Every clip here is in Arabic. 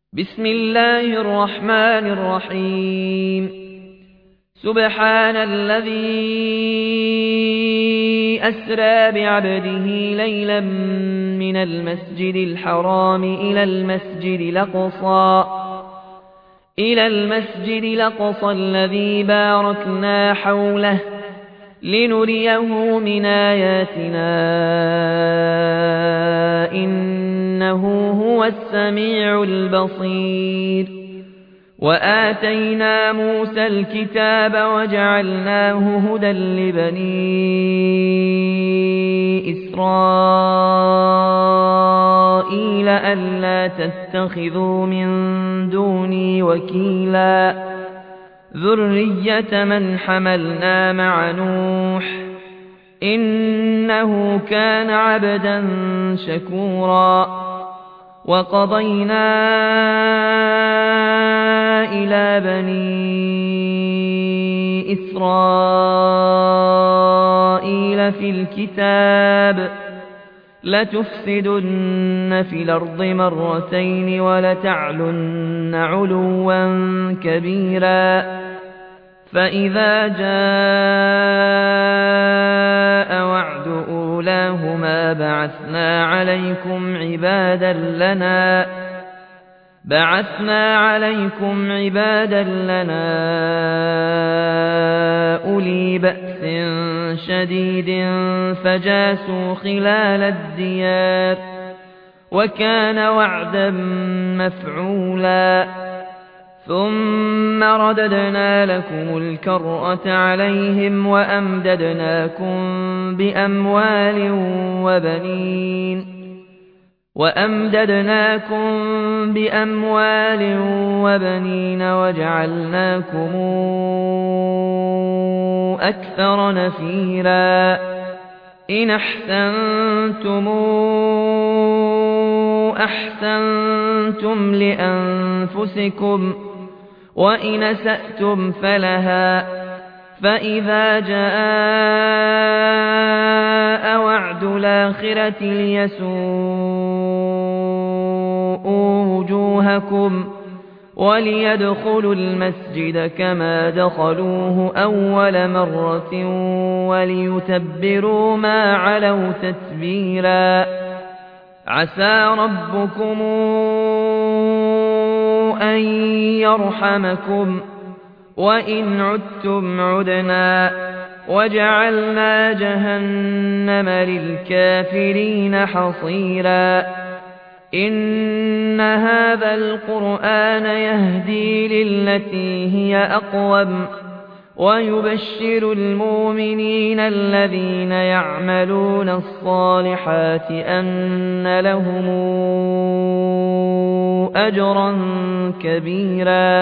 بسم الله الرحمن الرحيم سبحان الذي أسرى بعبده ليلا من المسجد الحرام إلى المسجد الأقصى الذي باركنا حوله لنريه من آياتنا إنه هو السميع البصير وآتينا موسى الكتاب وجعلناه هدى لبني إسرائيل ألا تتخذوا من دوني وكيلا ذرية من حملنا مع نوح إنه كان عبدا شكورا وقضينا إلى بني إسرائيل في الكتاب لتفسدن في الأرض مرتين ولتعلن علوا كبيرا فإذا جاء وعد أولاهما بعثنا عليكم عبادا لنا أولي بأس شديد فجاسوا خلال الديار وكان وعدا مفعولا ثم رددنا لكم الكرة عليهم وأمددناكم بأموال وبنين وجعلناكم أكثر نفيرا إن أحسنتم لأنفسكم وإن أسأتم فلها فإذا جاء وعد الآخرة ليسوءوا وجوهكم وليدخلوا المسجد كما دخلوه أول مرة وليتبروا ما علوا تتبيرا عسى ربكم أن يرحمكم وإن عدتم عدنا وجعلنا جهنم للكافرين حصيرا إن هذا القرآن يهدي للتي هي أقوم ويبشر المؤمنين الذين يعملون الصالحات أن لهم أجرا كبيرا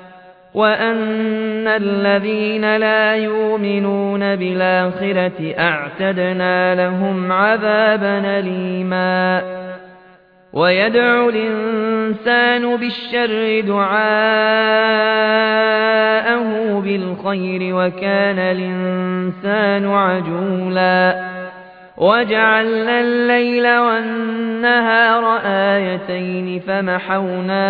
وأن الذين لا يؤمنون بالآخرة أعتدنا لهم عذابا أليما ويدعو الإنسان بالشر دعاءه بالخير وكان الإنسان عجولا وجعلنا الليل والنهار آيتين فمحونا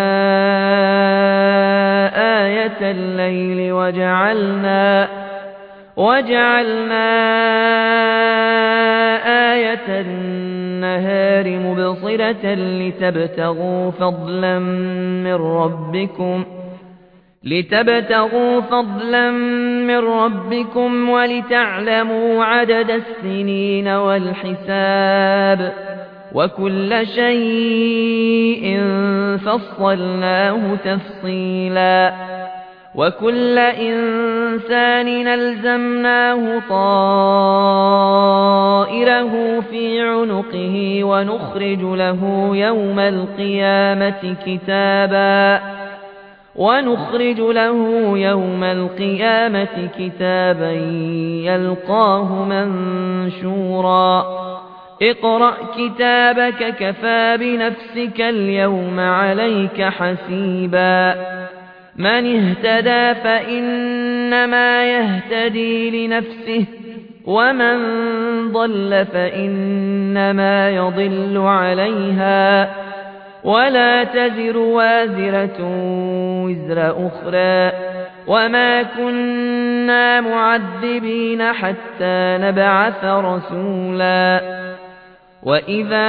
آية الليل وجعلنا آية النهار مبصرة لتبتغوا فضلا من ربكم ولتعلموا عدد السنين والحساب وكل شيء فصلناه تفصيلا وكل إنسان ألزمناه طائره في عنقه ونخرج له يوم القيامة كتابا يلقاه منشورا اقرأ كتابك كفى بنفسك اليوم عليك حسيبا من اهتدى فإنما يهتدي لنفسه ومن ضل فإنما يضل عليها ولا تزر وازرة وزر أخرى وما كنا معذبين حتى نبعث رسولا وإذا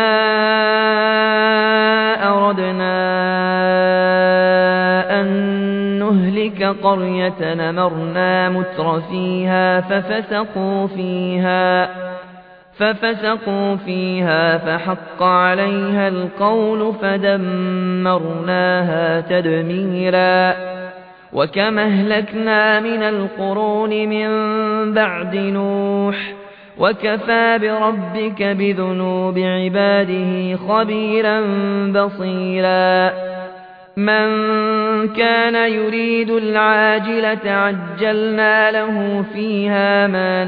أردنا أن نهلك قرية أمرنا مترفيها ففسقوا فيها فحق عليها القول فدمرناها تدميرا وكما أهلكنا من القرون من بعد نوح وكفى بربك بذنوب عباده خبيرا بصيرا من كان يريد العاجلة عجلنا له فيها ما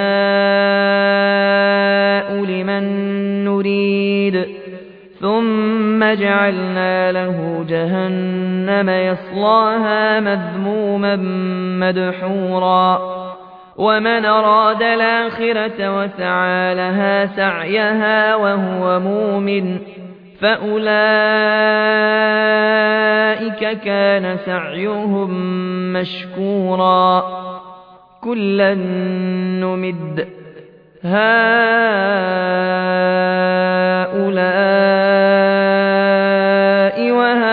نشاء لمن نريد ثم جعلنا له جهنم يصلاها مذموما مدحورا ومن أراد الآخرة وسعى لها سعيها وهو مؤمن فأولئك كان سعيهم مشكورا كلا نمد هؤلاء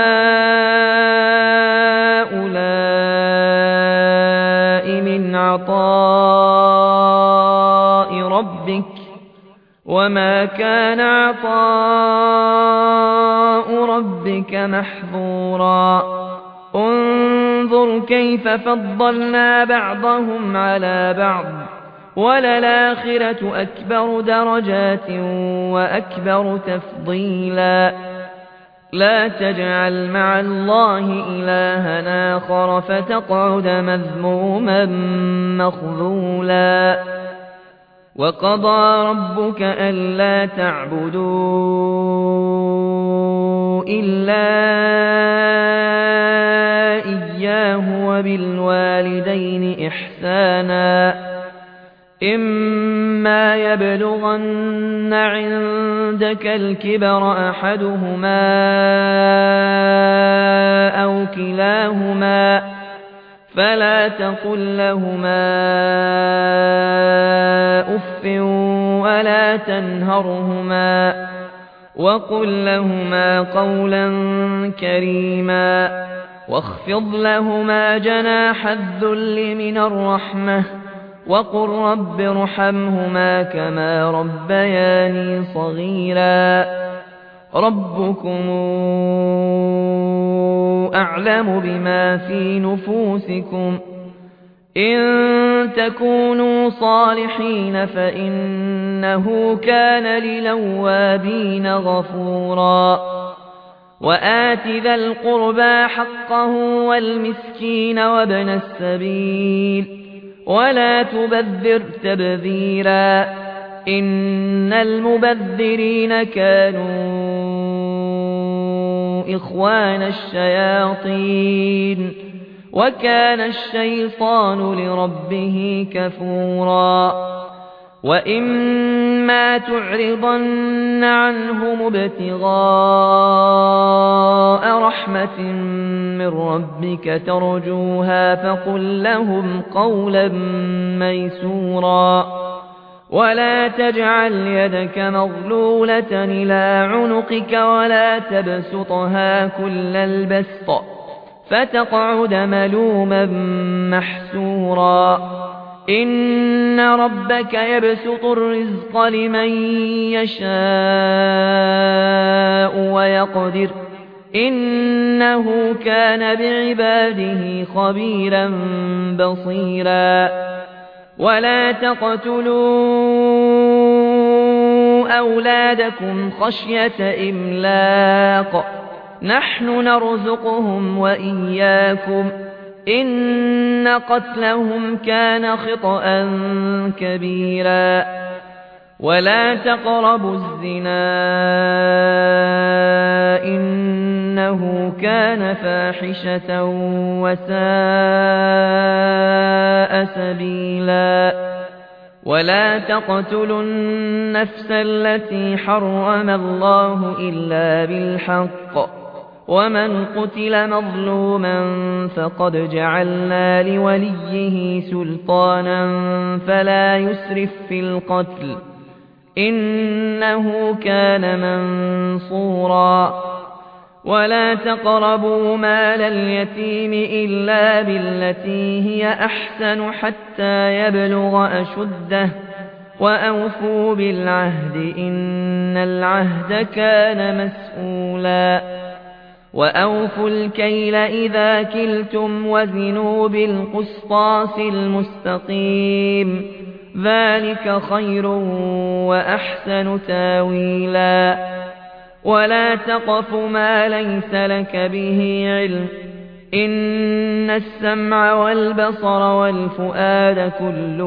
وهؤلاء من عطاء ربك وما كان عطاء ربك محظورا انظر كيف فضلنا بعضهم على بعض وللآخرة أكبر درجات وأكبر تفضيلا لا تجعل مع الله إلها آخر فتقعد مذموما مخذولا وقضى ربك ألا تعبدوا إلا إياه وبالوالدين إحسانا إما يبلغن عندك الكبر أحدهما أو كلاهما فلا تقل لهما أف ولا تنهرهما وقل لهما قولا كريما واخفض لهما جناح الذل من الرحمة وقل رب ارحمهما كما ربياني صغيرا ربكم أعلم بما في نفوسكم إن تكونوا صالحين فإنه كان للأوابين غفورا وآت ذا القربى حقه والمسكين وابن السبيل ولا تبذر تبذيرا إن المبذرين كانوا إخوان الشياطين وكان الشيطان لربه كفورا وإما تعرضن عنهم ابتغاء رحمة من ربك ترجوها فقل لهم قولا ميسورا ولا تجعل يدك مغلولة إلى عنقك ولا تبسطها كل البسط فتقعد ملوما محسورا إن ربك يبسط الرزق لمن يشاء ويقدر إنه كان بعباده خبيرا بصيرا ولا تقتلوا أولادكم خشية إملاق نحن نرزقهم وإياكم إن قتلهم كان خطأ كبيرا ولا تقربوا الزنا إنه كان فاحشة وساء سبيلا ولا تقتلوا النفس التي حرم الله إلا بالحق ومن قتل مظلوما فقد جعلنا لوليه سلطانا فلا يسرف في القتل إنه كان منصورا ولا تقربوا مال اليتيم إلا بالتي هي أحسن حتى يبلغ أشده وأوفوا بالعهد إن العهد كان مسؤولا وأوفوا الكيل إذا كلتم وزنوا بالقسطاس المستقيم ذلك خير وأحسن تاويلا ولا تقف ما ليس لك به علم إن السمع والبصر والفؤاد كل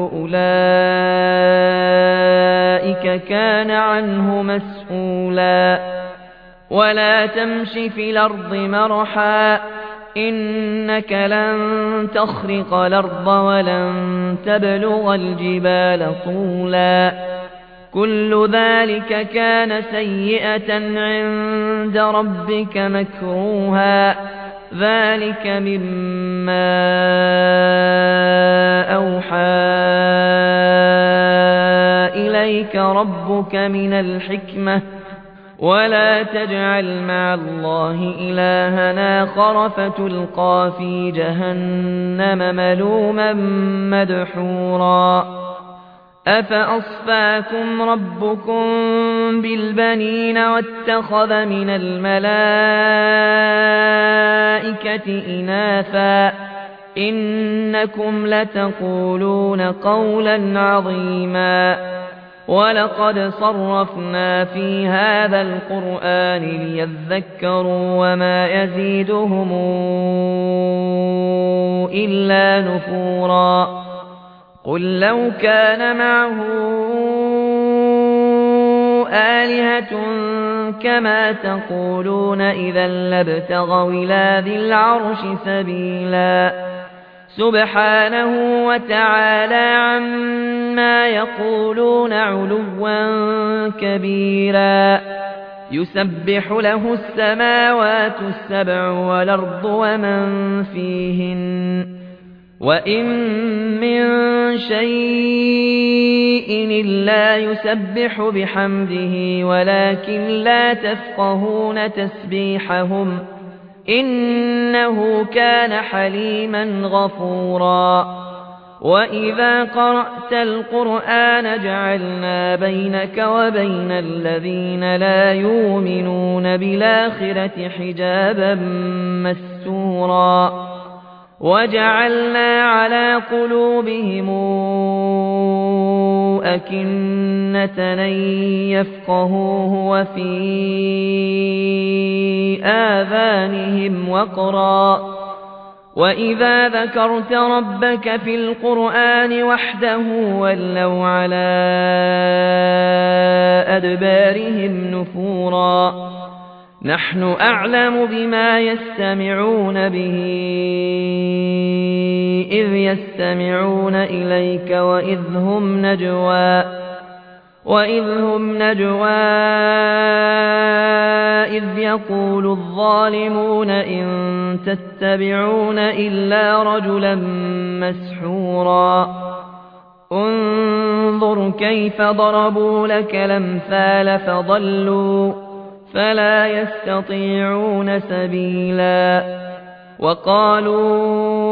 أولئك كان عنه مسؤولا ولا تمش في الأرض مرحا إنك لن تخرق الأرض ولن تبلغ الجبال طولا كل ذلك كان سيئة عند ربك مكروها ذلك مما أوحى إليك ربك من الحكمة ولا تجعل مع الله إلها آخر فتلقى في جهنم ملوما مدحورا أفأصفاكم ربكم بالبنين واتخذ من الملائكة إناثا إنكم لتقولون قولا عظيما ولقد صرفنا في هذا القرآن ليذكروا وما يزيدهم إلا نفورا قل لو كان معه آلهة كما تقولون إذا لابتغوا إلى ذي العرش سبيلا سبحانه وتعالى عما يقولون علوا كبيرا يسبح له السماوات السبع والأرض ومن فيهن وإن من شيء إلا يسبح بحمده ولكن لا تفقهون تسبيحهم إنه كان حليما غفورا وإذا قرأت القرآن جعلنا بينك وبين الذين لا يؤمنون بالآخرة حجابا مستورا وجعلنا على قلوبهم أكنة أن يفقهوه وفي آذانهم وقرا وإذا ذكرت ربك في القرآن وحده ولوا على أدبارهم نفورا نحن أعلم بما يستمعون به إذ يستمعون إليك وإذ هم نجوى إذ يقول الظالمون إن تتبعون إلا رجلا مسحورا انظر كيف ضربوا لك الأمثال فضلوا فلا يستطيعون سبيلا وقالوا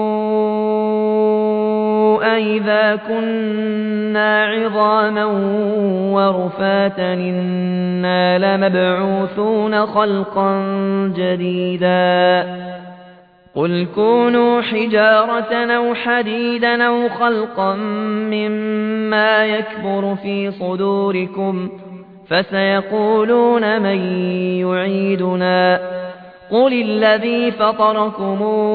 أئذا كنا عظاما ورفاتا إنا لمبعوثون خلقا جديدا قل كونوا حجارة أو حديدا أو خلقا مما يكبر في صدوركم فسيقولون من يعيدنا قل الذي فطركم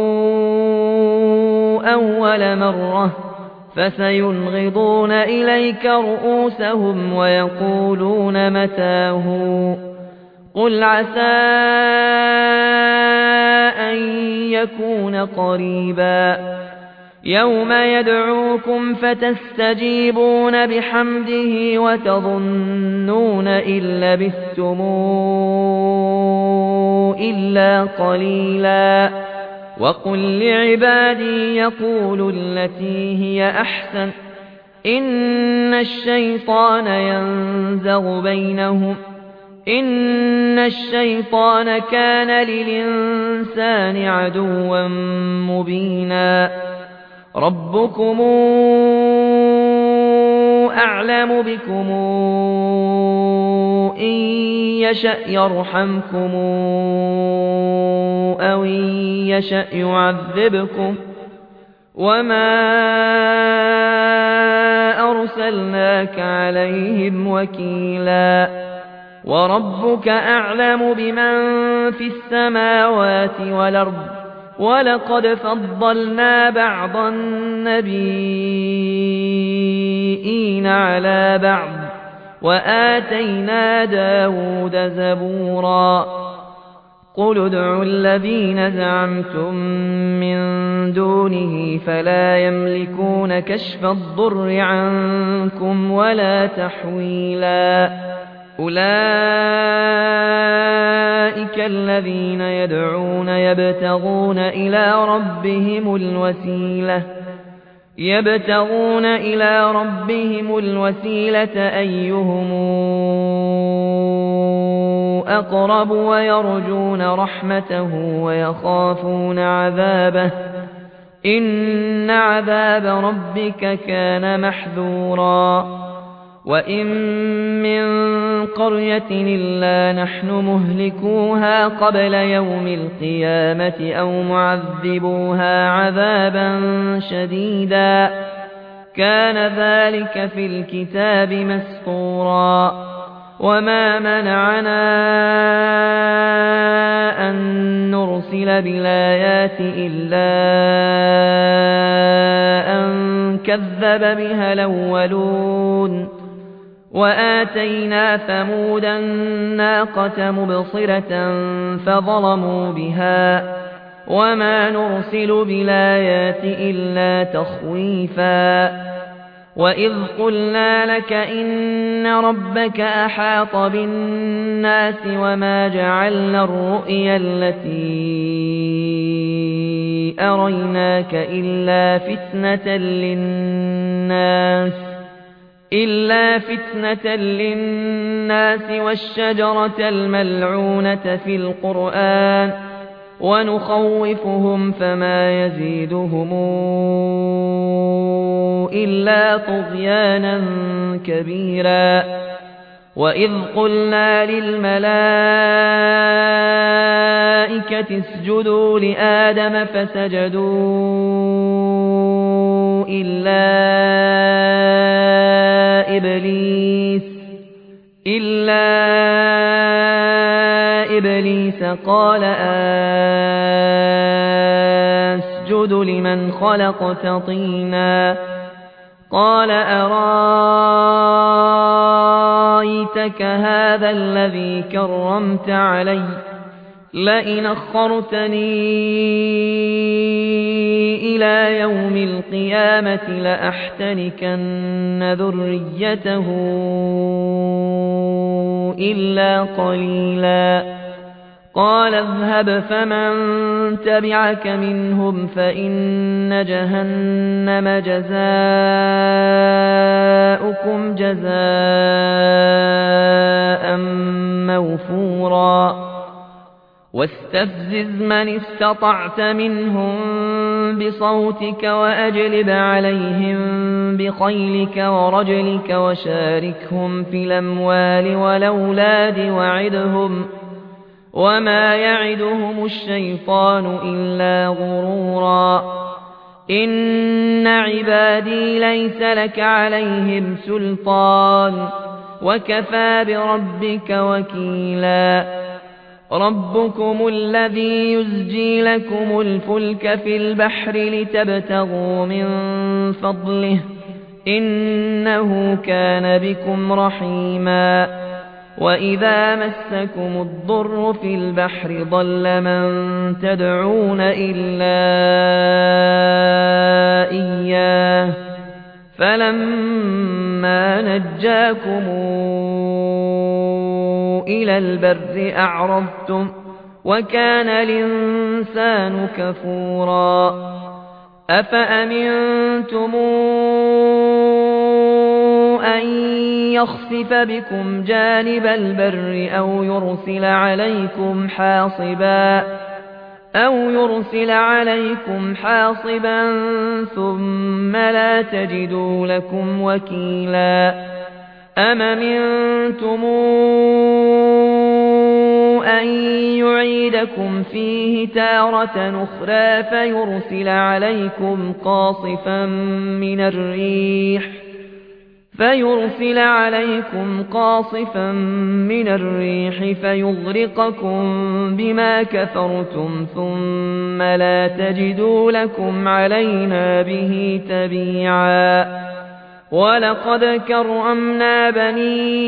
أول مرة فسينغضون إليك رؤوسهم ويقولون متاه قل عسى أن يكون قريبا يوم يدعوكم فتستجيبون بحمده وتظنون إن لبثتم إلا قليلا وقل لعبادي يقولوا التي هي أحسن إن الشيطان كان للإنسان عدوا مبينا ربكم أعلم بكم إن يشأ يرحمكم أو إن يشأ يعذبكم وما أرسلناك عليهم وكيلا وربك أعلم بمن في السماوات والأرض ولقد فضلنا بعض النبيين على بعض وآتينا داود زبورا قل ادعوا الذين زعمتم من دونه فلا يملكون كشف الضر عنكم ولا تحويلا أولئك الذين يدعون يبتغون إلى ربهم الوسيلة أيهم أقرب ويرجون رحمته ويخافون عذابه إن عذاب ربك كان محذورا وإن من قرية إلا نحن مهلكوها قبل يوم القيامة أو معذبوها عذابا شديدا كان ذلك في الكتاب مسطورا وما منعنا أن نرسل بالآيات إلا أن كذب بها الأولون وآتينا ثمود الناقة مبصرة فظلموا بها وما نرسل بالآيات إلا تخويفا وإذ قلنا لك إن ربك أحاط بالناس وما جعلنا الرؤيا التي أريناك إلا فتنة للناس والشجرة الملعونة في القرآن ونخوفهم فما يزيدهم إلا طغيانا كبيرا وإذ قلنا للملائكة اسجدوا لآدم فسجدوا إلا إبليس قال أسجد لمن خلقت طينا قال أرايتك هذا الذي كرمت علي لئن أخرتني إلى يوم القيامة لأحتنكن ذريته إلا قليلا قال اذهب فمن تبعك منهم فإن جهنم جزاؤكم جزاء موفورا واستفزز من استطعت منهم بصوتك وأجلب عليهم بخيلك ورجلك وشاركهم في الأموال والأولاد وعدهم وما يعدهم الشيطان إلا غرورا إن عبادي ليس لك عليهم سلطان وكفى بربك وكيلا ربكم الذي يزجي لكم الفلك في البحر لتبتغوا من فضله إنه كان بكم رحيما وإذا مسكم الضر في البحر ضل من تدعون إلا إياه فلما نجاكم إلى البر أعرضتم وكان الإنسان كفورا أفأمنتم أن يخسف بكم جانب البر أو يرسل عليكم حاصبا ثم لا تجدوا لكم وكيلا أم أمنتم أن يعيدكم فيه تارة أخرى فيرسل عليكم قاصفا من الريح فيغرقكم بما كفرتم ثم لا تجدوا لكم علينا به تبيعا ولقد كرمنا بني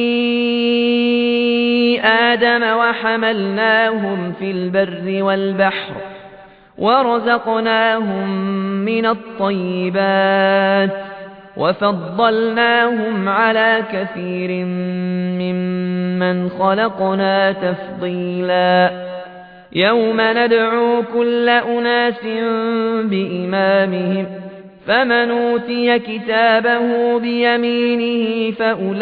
آدم وحملناهم في البر والبحر ورزقناهم من الطيبات وفضلناهم على كثير ممن خلقنا تفضيلا يوم ندعو كل أناس بإمامهم فمن أوتي كتابه بيمينه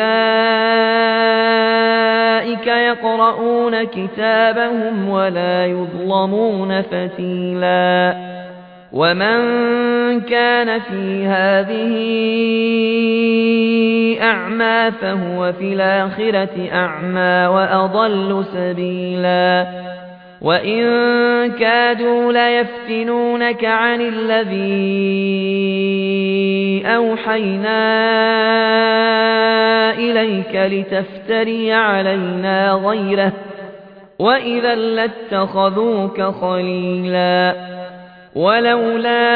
فأولئك يقرؤون كتابهم ولا يظلمون فتيلا ومن كان في هذه أعمى فهو في الآخرة أعمى وأضل سبيلا وإن كادوا ليفتنونك عن الذي أوحينا إليك لتفتري علينا غيره وإذا لاتخذوك خليلا ولولا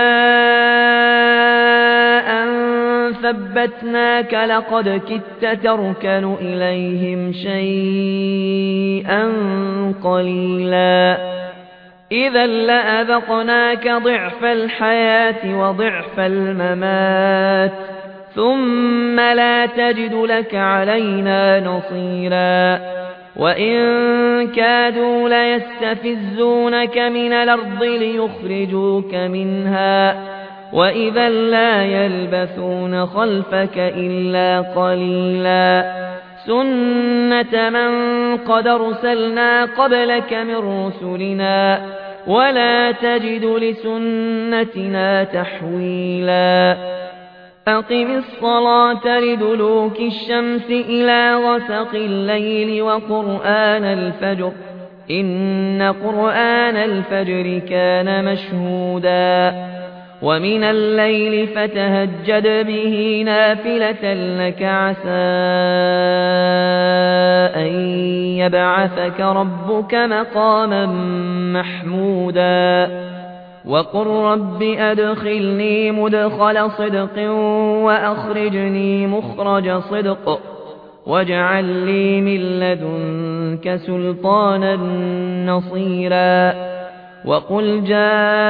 أن ثبتناك لقد كدت تركن إليهم شيئا قليلا إذا لأذقناك ضعف الحياة وضعف الممات ثم لا تجد لك علينا نصيرا وإن كادوا ليستفزونك من الأرض ليخرجوك منها وإذا لا يلبثون خلفك إلا قليلا سنة من قد أرسلنا قبلك من رسلنا ولا تجد لسنتنا تحويلا أقم الصلاة لدلوك الشمس إلى غسق الليل وقرآن الفجر إن قرآن الفجر كان مشهودا ومن الليل فتهجد به نافلة لك عسى أن يبعثك ربك مقاما محمودا وقل رب أدخلني مدخل صدق وأخرجني مخرج صدق واجعل لي من لدنك سلطانا نصيرا وقل جاء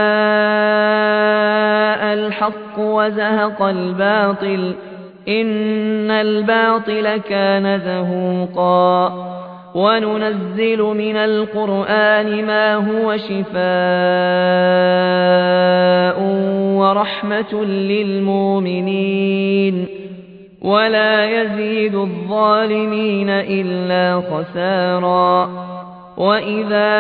الحق وزهق الباطل إن الباطل كان زهوقا وننزل من القرآن ما هو شفاء ورحمة للمؤمنين ولا يزيد الظالمين إلا خسارا وإذا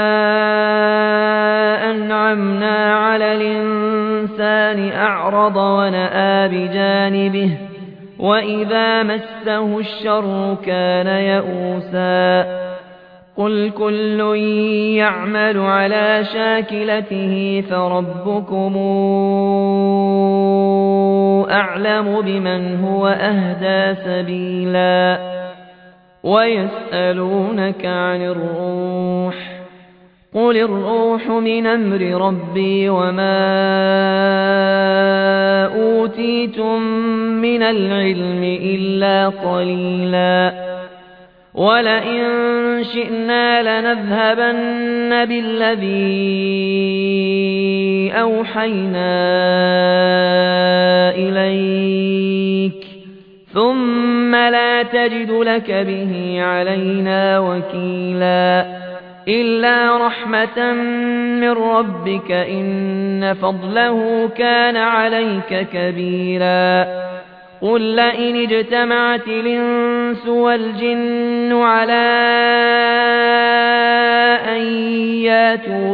أنعمنا على الإنسان أعرض ونأى بجانبه وإذا مسه الشر كان يئوسا قل كل يعمل على شاكلته فربكم أعلم بمن هو أهدى سبيلا ويسألونك عن الروح قل الروح من أمر ربي وما أوتيتم من العلم إلا قليلا ولئن شئنا لنذهبن بالذي أوحينا إليك ثم لا تجد لك به علينا وكيلا إلا رحمة من ربك إن فضله كان عليك كبيرا قل لئن اجتمعت الإنس والجن على أن ياتوا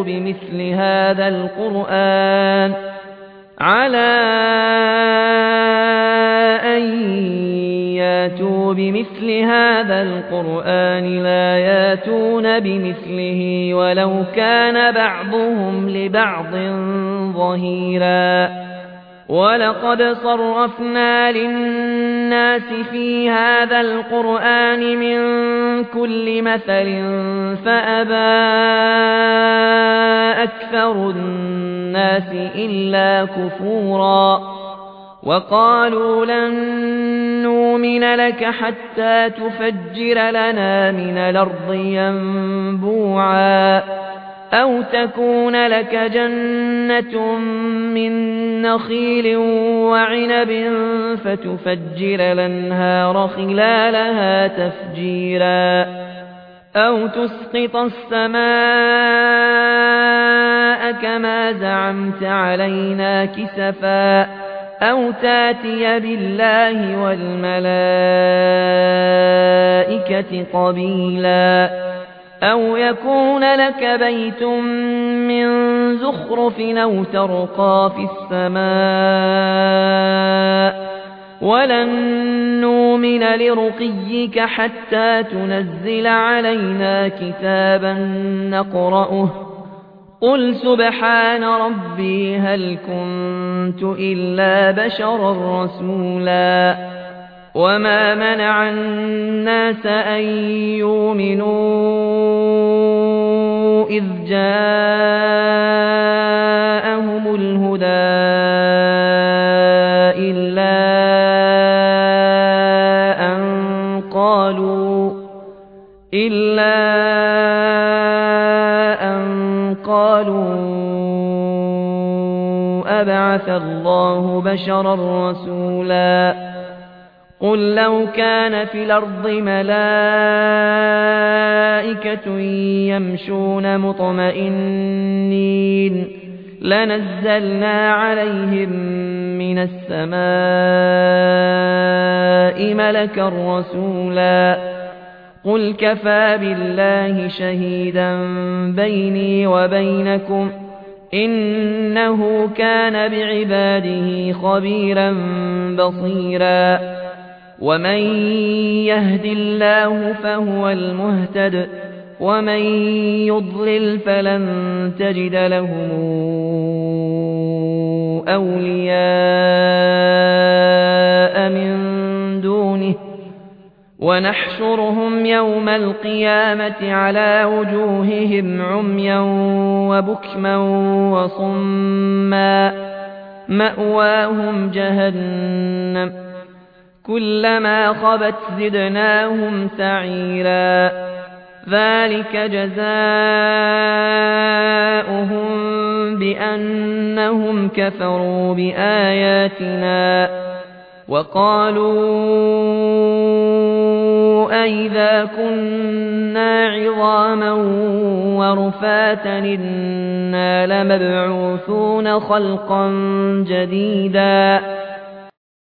بمثل هذا القرآن لا ياتون بمثله ولو كان بعضهم لبعض ظهيرا ولقد صرفنا للناس في هذا القرآن من كل مثل فأبى أكثر الناس إلا كفورا وقالوا لن نؤمن لك حتى تفجر لنا من الأرض ينبوعا أو تكون لك جنة من نخيل وعنب فتفجر الأنهار خلالها تفجيرا أو تسقط السماء كما زعمت علينا كسفا أو تاتي بالله والملائكة قبيلا أو يكون لك بيت من زخرف أو ترقى في السماء ولن نؤمن لرقيك حتى تنزل علينا كتابا نقرأه قل سبحان ربي هل كنت إلا بشرا رسولا وما منع الناس أن يؤمنوا إذ جاءهم الهدى إلا أن قالوا أبعث الله بشرا رسولا قل لو كان في الأرض ملائكة يمشون مطمئنين لنزلنا عليهم من السماء ملكا رسولا قل كفى بالله شهيدا بيني وبينكم إنه كان بعباده خبيرا بصيرا ومن يهد الله فهو المهتد ومن يضلل فلن تجد لهم أولياء من دونه ونحشرهم يوم القيامة على وجوههم عميا وبكما وصما مأواهم جهنم كلما خبت زدناهم سعيرا ذلك جزاؤهم بأنهم كفروا بآياتنا وقالوا أئذا كنا عظاما ورفاتا إنا لمبعوثون خلقا جديدا